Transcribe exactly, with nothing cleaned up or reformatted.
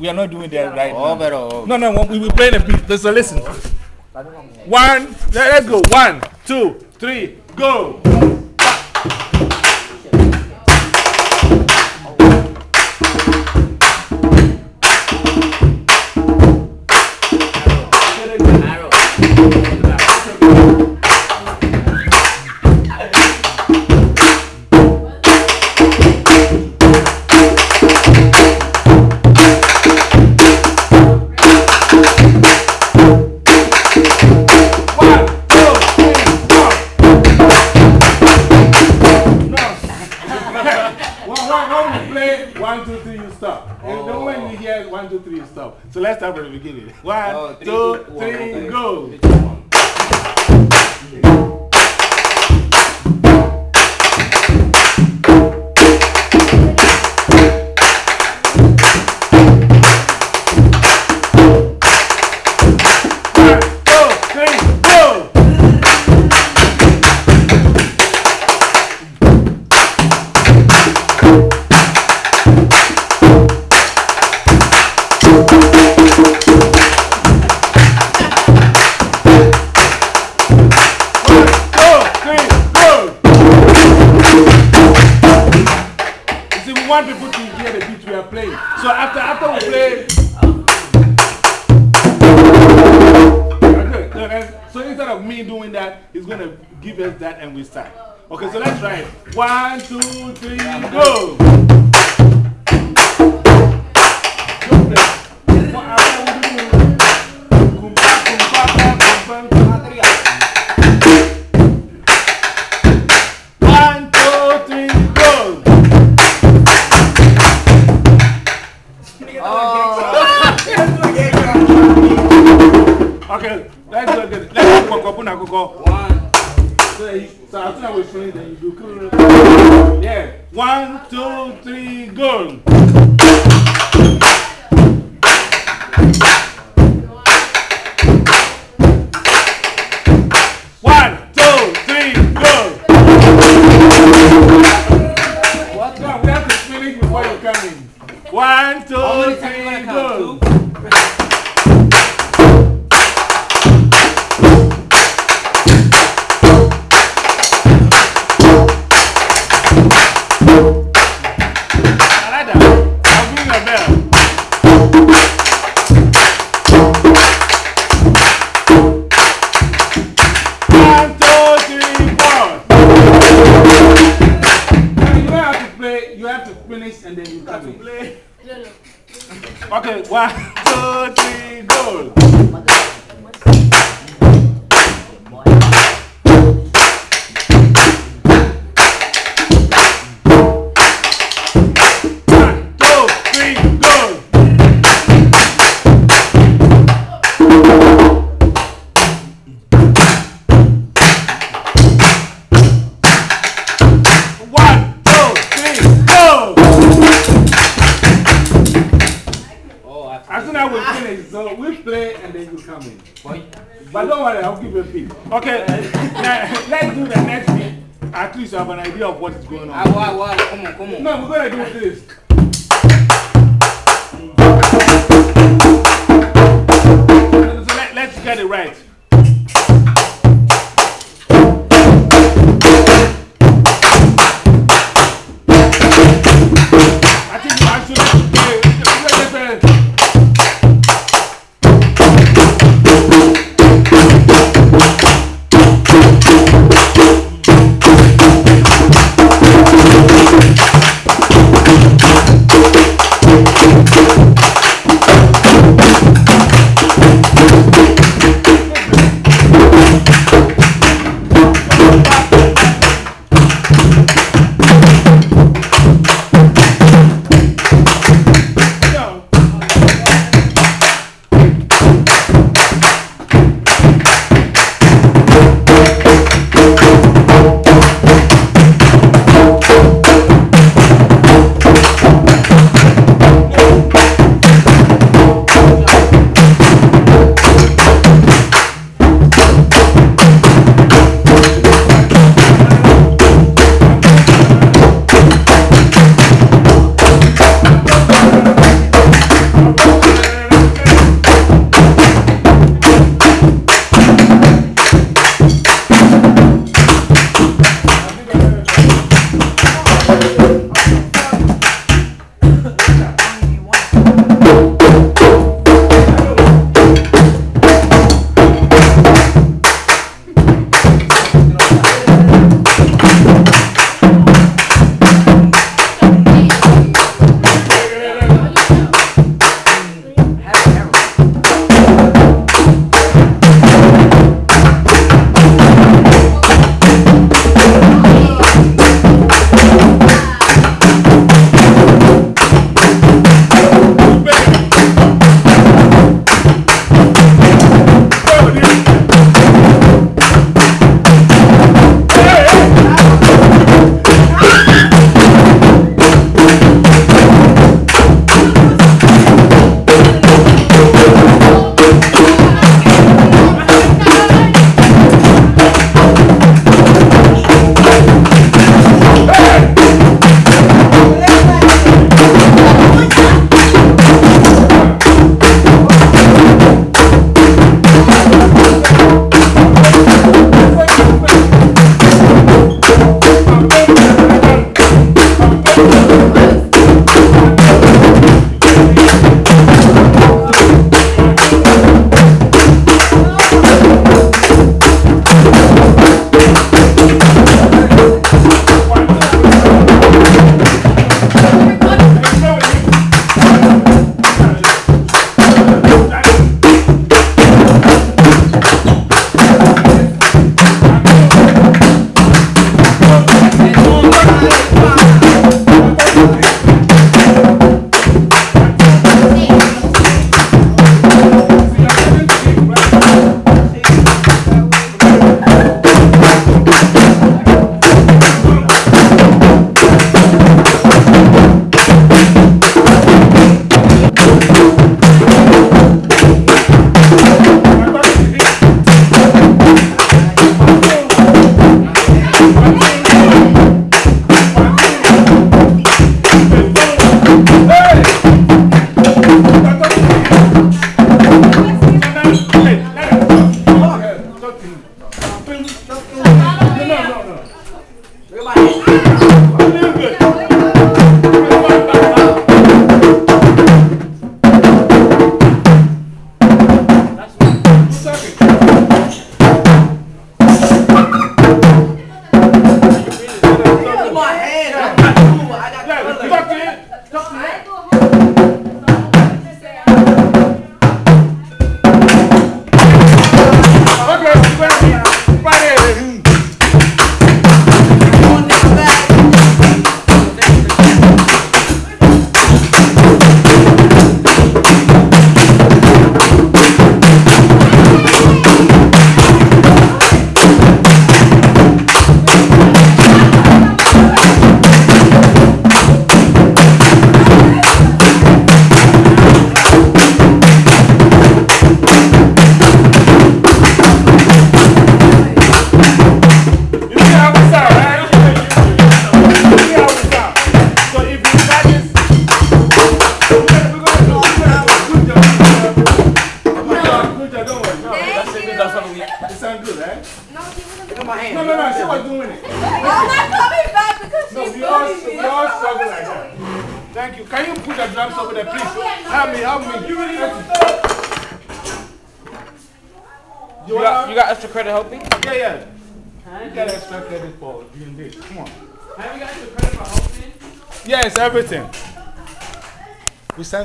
We are not doing that right Oh, now. pero. No, no, we will play the beat. So listen. One, let's go. One, two, three, go. One, two, three, you stop. And oh. Then when you hear one, two, three, you stop. So let's start from the beginning. One, oh, three, two, two, three, one, go. Want people to hear the beat we are playing. So after after we play, okay, so instead of me doing that, he's gonna give us that and we start. Okay, so let's try it. One, two, three, go. Okay, let's do it. Let's go. Go, go. One. So, so as soon as we finish, then you do. Yeah. One, two, three, go. One, two, three, go. What? No, we have to finish before you come in. One, two, three, go. And then you come in. Play. Okay, one, two, three, go. So we play and then you come in. But don't worry, I'll give you a beat. Okay, now, let's do the next beat. At least you have an idea of what is going on. Wow, wow, wow. Come on, come on. No, we're going to do this. So let, let's get it right. I think you actually play. the drums over there, please. Help me, help me. You really You got, you got extra credit helping? Yeah, yeah. You got extra credit for doing this. Come on. Have you got extra credit for helping? Yes, everything. We sent